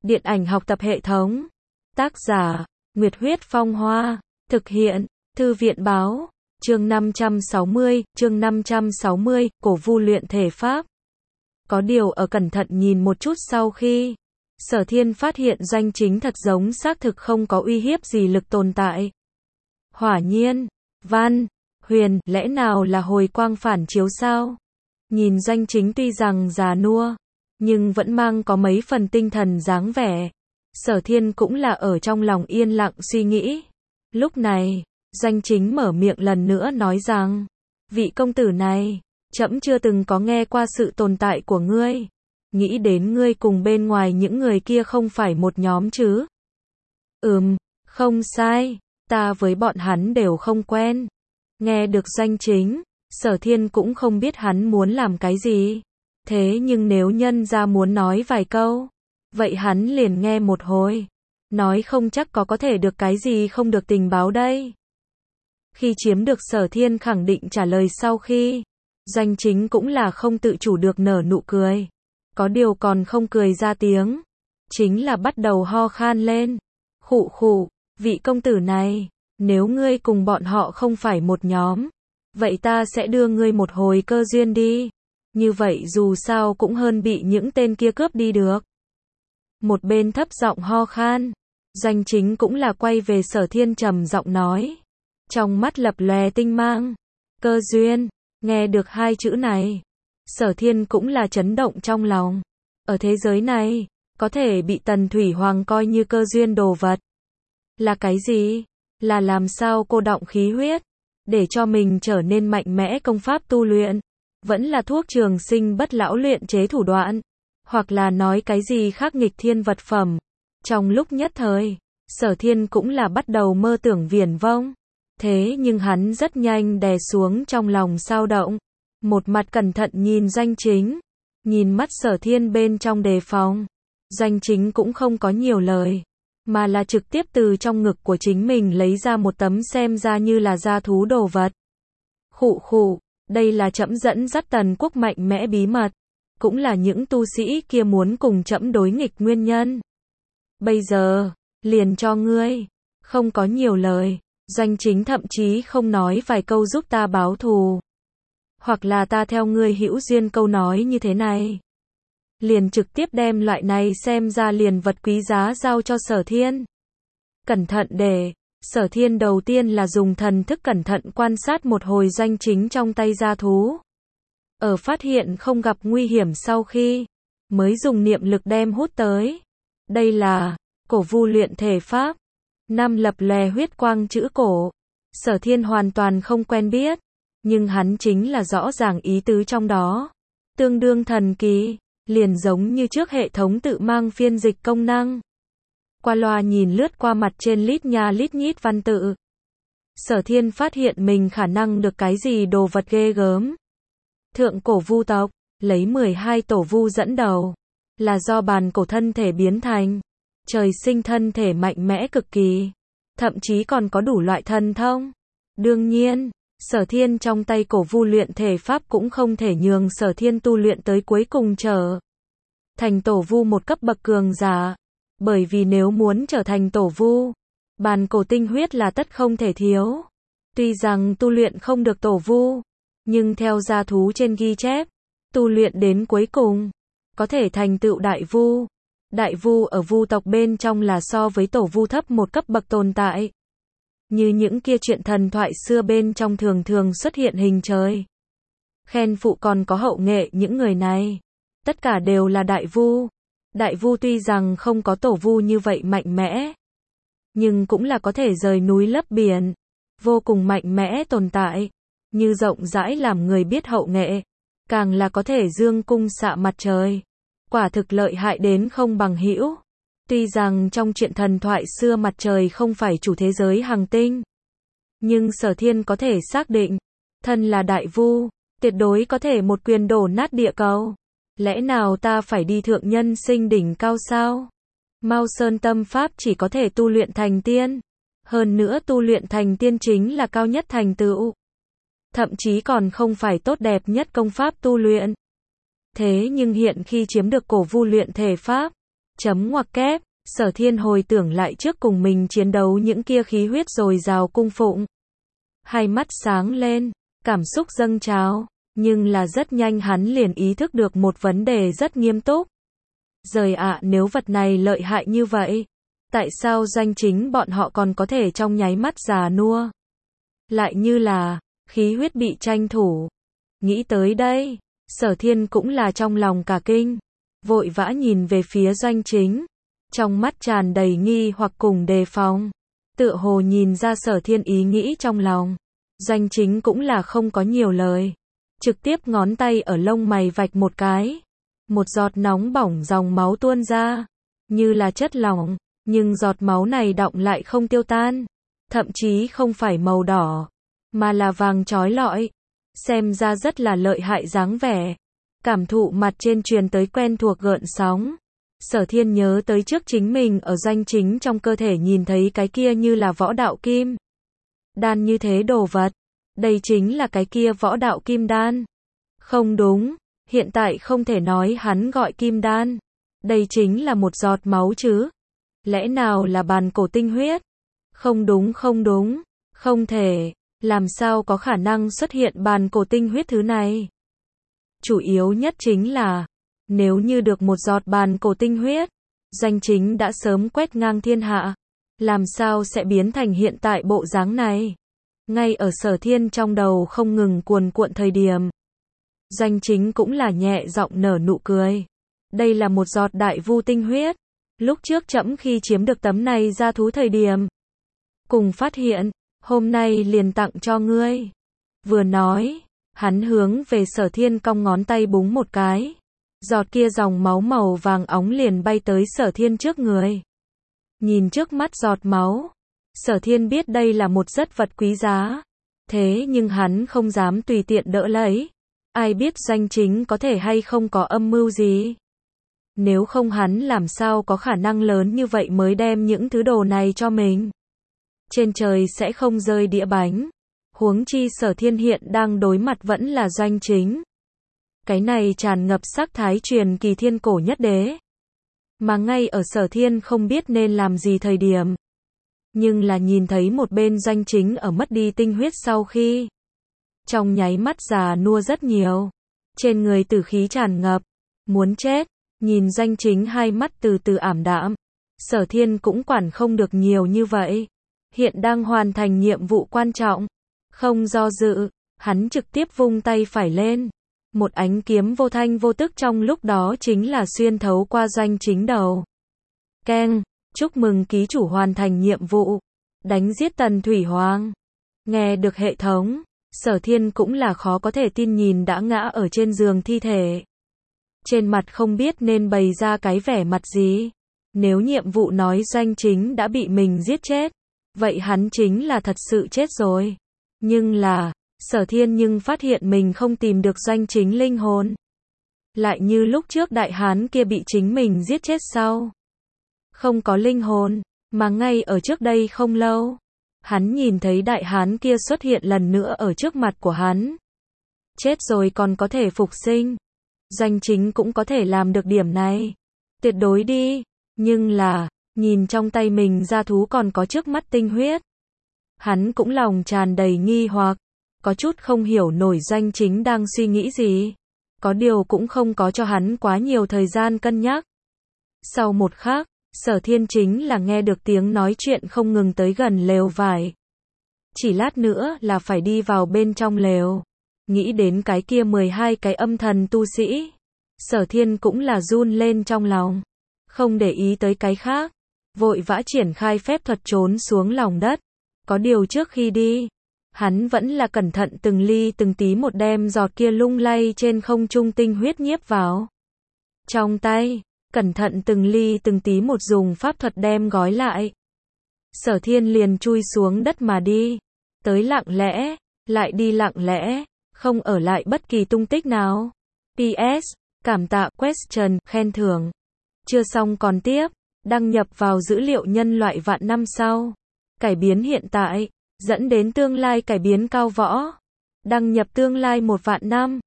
Điện ảnh học tập hệ thống. Tác giả, Nguyệt Huyết Phong Hoa. Thực hiện, Thư viện Báo. Chương 560, cổ vu luyện thể pháp. Có điều ở cẩn thận nhìn một chút sau khi Sở Thiên phát hiện Doanh Chính thật giống xác thực không có uy hiếp gì lực tồn tại. Hỏa nhiên, Văn, Huyền, lẽ nào là hồi quang phản chiếu sao? Nhìn Doanh Chính tuy rằng già nua, nhưng vẫn mang có mấy phần tinh thần dáng vẻ. Sở Thiên cũng là ở trong lòng yên lặng suy nghĩ. Lúc này, Doanh Chính mở miệng lần nữa nói rằng, vị công tử này, trẫm chưa từng có nghe qua sự tồn tại của ngươi. Nghĩ đến ngươi cùng bên ngoài những người kia không phải một nhóm chứ? Không sai, ta với bọn hắn đều không quen. Nghe được Doanh Chính, Sở Thiên cũng không biết hắn muốn làm cái gì. Thế nhưng nếu nhân ra muốn nói vài câu, vậy hắn liền nghe một hồi. Nói không chắc có thể được cái gì không được tình báo đây. Khi chiếm được Sở Thiên khẳng định trả lời sau khi, Doanh Chính cũng là không tự chủ được nở nụ cười. Có điều còn không cười ra tiếng, chính là bắt đầu ho khan lên. Khụ khụ, vị công tử này, nếu ngươi cùng bọn họ không phải một nhóm, vậy ta sẽ đưa ngươi một hồi cơ duyên đi. Như vậy dù sao cũng hơn bị những tên kia cướp đi được. Một bên thấp giọng ho khan, Doanh Chính cũng là quay về Sở Thiên trầm giọng nói. Trong mắt lập lòe tinh mang. Cơ duyên, nghe được hai chữ này, Sở Thiên cũng là chấn động trong lòng. Ở thế giới này, có thể bị Tần Thủy Hoàng coi như cơ duyên đồ vật. Là cái gì? Là làm sao cô đọng khí huyết, để cho mình trở nên mạnh mẽ công pháp tu luyện. Vẫn là thuốc trường sinh bất lão luyện chế thủ đoạn. Hoặc là nói cái gì khác nghịch thiên vật phẩm. Trong lúc nhất thời, Sở Thiên cũng là bắt đầu mơ tưởng viển vông. Thế nhưng hắn rất nhanh đè xuống trong lòng xao động. Một mặt cẩn thận nhìn Doanh Chính. Nhìn mắt Sở Thiên bên trong đề phòng. Doanh Chính cũng không có nhiều lời, mà là trực tiếp từ trong ngực của chính mình lấy ra một tấm xem ra như là da thú đồ vật. Khụ khụ, đây là trẫm dẫn dắt Tần quốc mạnh mẽ bí mật. Cũng là những tu sĩ kia muốn cùng trẫm đối nghịch nguyên nhân. Bây giờ, liền cho ngươi. Không có nhiều lời, Doanh Chính thậm chí không nói vài câu giúp ta báo thù. Hoặc là ta theo ngươi hữu duyên câu nói như thế này. Liền trực tiếp đem loại này xem ra liền vật quý giá giao cho Sở Thiên. Cẩn thận để, Sở Thiên đầu tiên là dùng thần thức cẩn thận quan sát một hồi Doanh Chính trong tay gia thú. Ở phát hiện không gặp nguy hiểm sau khi, mới dùng niệm lực đem hút tới. Đây là, cổ vu luyện thể pháp. Năm lập lòe huyết quang chữ cổ. Sở Thiên hoàn toàn không quen biết, nhưng hắn chính là rõ ràng ý tứ trong đó. Tương đương thần kỳ, liền giống như trước hệ thống tự mang phiên dịch công năng. Qua loa nhìn lướt qua mặt trên lít nha lít nhít văn tự. Sở Thiên phát hiện mình khả năng được cái gì đồ vật ghê gớm. Thượng cổ vu tộc, lấy 12 tổ vu dẫn đầu, là do bàn cổ thân thể biến thành, trời sinh thân thể mạnh mẽ cực kỳ, thậm chí còn có đủ loại thần thông. Đương nhiên, Sở Thiên trong tay cổ vu luyện thể pháp cũng không thể nhường Sở Thiên tu luyện tới cuối cùng trở thành tổ vu một cấp bậc cường giả, bởi vì nếu muốn trở thành tổ vu, bàn cổ tinh huyết là tất không thể thiếu. Tuy rằng tu luyện không được tổ vu, nhưng theo gia thú trên ghi chép, tu luyện đến cuối cùng, có thể thành tựu đại vu. Đại vu ở vu tộc bên trong là so với tổ vu thấp một cấp bậc tồn tại. Như những kia chuyện thần thoại xưa bên trong thường thường xuất hiện hình trời. Khen phụ còn có hậu nghệ những người này. Tất cả đều là đại vu. Đại vu tuy rằng không có tổ vu như vậy mạnh mẽ, nhưng cũng là có thể rời núi lấp biển. Vô cùng mạnh mẽ tồn tại. Như rộng rãi làm người biết hậu nghệ. Càng là có thể dương cung xạ mặt trời. Quả thực lợi hại đến không bằng hữu. Tuy rằng trong chuyện thần thoại xưa mặt trời không phải chủ thế giới hành tinh, nhưng Sở Thiên có thể xác định, thân là đại vu, tuyệt đối có thể một quyền đổ nát địa cầu. Lẽ nào ta phải đi thượng nhân sinh đỉnh cao sao? Mao Sơn tâm pháp chỉ có thể tu luyện thành tiên. Hơn nữa tu luyện thành tiên chính là cao nhất thành tựu. Thậm chí còn không phải tốt đẹp nhất công pháp tu luyện. Thế nhưng hiện khi chiếm được cổ vu luyện thể pháp, Chấm ngoặc kép, Sở Thiên hồi tưởng lại trước cùng mình chiến đấu những kia khí huyết dồi dào cung phụng. Hai mắt sáng lên, cảm xúc dâng trào, nhưng là rất nhanh hắn liền ý thức được một vấn đề rất nghiêm túc. Giời ạ, nếu vật này lợi hại như vậy, tại sao Doanh Chính bọn họ còn có thể trong nháy mắt già nua? Lại như là, khí huyết bị tranh thủ. Nghĩ tới đây, Sở Thiên cũng là trong lòng cả kinh, vội vã nhìn về phía Doanh Chính, trong mắt tràn đầy nghi hoặc cùng đề phòng. Tựa hồ nhìn ra Sở Thiên ý nghĩ trong lòng. Doanh Chính cũng là không có nhiều lời, trực tiếp ngón tay ở lông mày vạch một cái. Một giọt nóng bỏng dòng máu tuôn ra, như là chất lỏng, nhưng giọt máu này đọng lại không tiêu tan, thậm chí không phải màu đỏ, mà là vàng chói lọi, xem ra rất là lợi hại dáng vẻ. Cảm thụ mặt trên truyền tới quen thuộc gợn sóng. Sở Thiên nhớ tới trước chính mình ở Doanh Chính trong cơ thể nhìn thấy cái kia như là võ đạo kim đan như thế đồ vật. Đây chính là cái kia võ đạo kim đan. Không đúng, hiện tại không thể nói hắn gọi kim đan. Đây chính là một giọt máu chứ. Lẽ nào là bàn cổ tinh huyết? Không đúng, không thể. Làm sao có khả năng xuất hiện bàn cổ tinh huyết thứ này? Chủ yếu nhất chính là, nếu như được một giọt bàn cổ tinh huyết, Doanh Chính đã sớm quét ngang thiên hạ. Làm sao sẽ biến thành hiện tại bộ dáng này? Ngay ở Sở Thiên trong đầu không ngừng cuồn cuộn thời điểm, Doanh Chính cũng là nhẹ giọng nở nụ cười. Đây là một giọt đại vu tinh huyết. Lúc trước trẫm khi chiếm được tấm này ra thú thời điểm, cùng phát hiện, hôm nay liền tặng cho ngươi. Vừa nói, hắn hướng về Sở Thiên cong ngón tay búng một cái. Giọt kia dòng máu màu vàng óng liền bay tới Sở Thiên trước người. Nhìn trước mắt giọt máu, Sở Thiên biết đây là một rất vật quý giá. Thế nhưng hắn không dám tùy tiện đỡ lấy. Ai biết Doanh Chính có thể hay không có âm mưu gì. Nếu không hắn làm sao có khả năng lớn như vậy mới đem những thứ đồ này cho mình. Trên trời sẽ không rơi đĩa bánh. Huống chi Sở Thiên hiện đang đối mặt vẫn là Doanh Chính. Cái này tràn ngập sắc thái truyền kỳ thiên cổ nhất đế. Mà ngay ở Sở Thiên không biết nên làm gì thời điểm. Nhưng là nhìn thấy một bên Doanh Chính ở mất đi tinh huyết sau khi. Trong nháy mắt già nua rất nhiều. Trên người tử khí tràn ngập. Muốn chết. Nhìn Doanh Chính hai mắt từ từ ảm đạm. Sở Thiên cũng quản không được nhiều như vậy. Hiện đang hoàn thành nhiệm vụ quan trọng. Không do dự. Hắn trực tiếp vung tay phải lên. Một ánh kiếm vô thanh vô tức trong lúc đó chính là xuyên thấu qua Doanh Chính đầu. Keng, chúc mừng ký chủ hoàn thành nhiệm vụ. Đánh giết Tần Thủy Hoàng. Nghe được hệ thống, Sở Thiên cũng là khó có thể tin nhìn đã ngã ở trên giường thi thể. Trên mặt không biết nên bày ra cái vẻ mặt gì. Nếu nhiệm vụ nói Doanh Chính đã bị mình giết chết, vậy hắn chính là thật sự chết rồi. Nhưng là, Sở Thiên nhưng phát hiện mình không tìm được Doanh Chính linh hồn. Lại như lúc trước đại hán kia bị chính mình giết chết sau. Không có linh hồn, mà ngay ở trước đây không lâu, hắn nhìn thấy đại hán kia xuất hiện lần nữa ở trước mặt của hắn. Chết rồi còn có thể phục sinh. Doanh Chính cũng có thể làm được điểm này. Tuyệt đối đi. Nhưng là, nhìn trong tay mình ra thú còn có trước mắt tinh huyết. Hắn cũng lòng tràn đầy nghi hoặc. Có chút không hiểu nổi Doanh Chính đang suy nghĩ gì. Có điều cũng không có cho hắn quá nhiều thời gian cân nhắc. Sau một khắc, Sở Thiên chính là nghe được tiếng nói chuyện không ngừng tới gần lều vải. Chỉ lát nữa là phải đi vào bên trong lều. Nghĩ đến cái kia 12 cái âm thần tu sĩ. Sở Thiên cũng là run lên trong lòng. Không để ý tới cái khác. Vội vã triển khai phép thuật trốn xuống lòng đất. Có điều trước khi đi, hắn vẫn là cẩn thận từng ly từng tí một đem giọt kia lung lay trên không trung tinh huyết nhiếp vào. Trong tay, cẩn thận từng ly từng tí một dùng pháp thuật đem gói lại. Sở Thiên liền chui xuống đất mà đi. Tới lặng lẽ, lại đi lặng lẽ, không ở lại bất kỳ tung tích nào. PS, cảm tạ question, khen thưởng. Chưa xong còn tiếp, đăng nhập vào dữ liệu nhân loại vạn năm sau. Cải biến hiện tại, dẫn đến tương lai cải biến cao võ. Đăng nhập tương lai 1 vạn năm.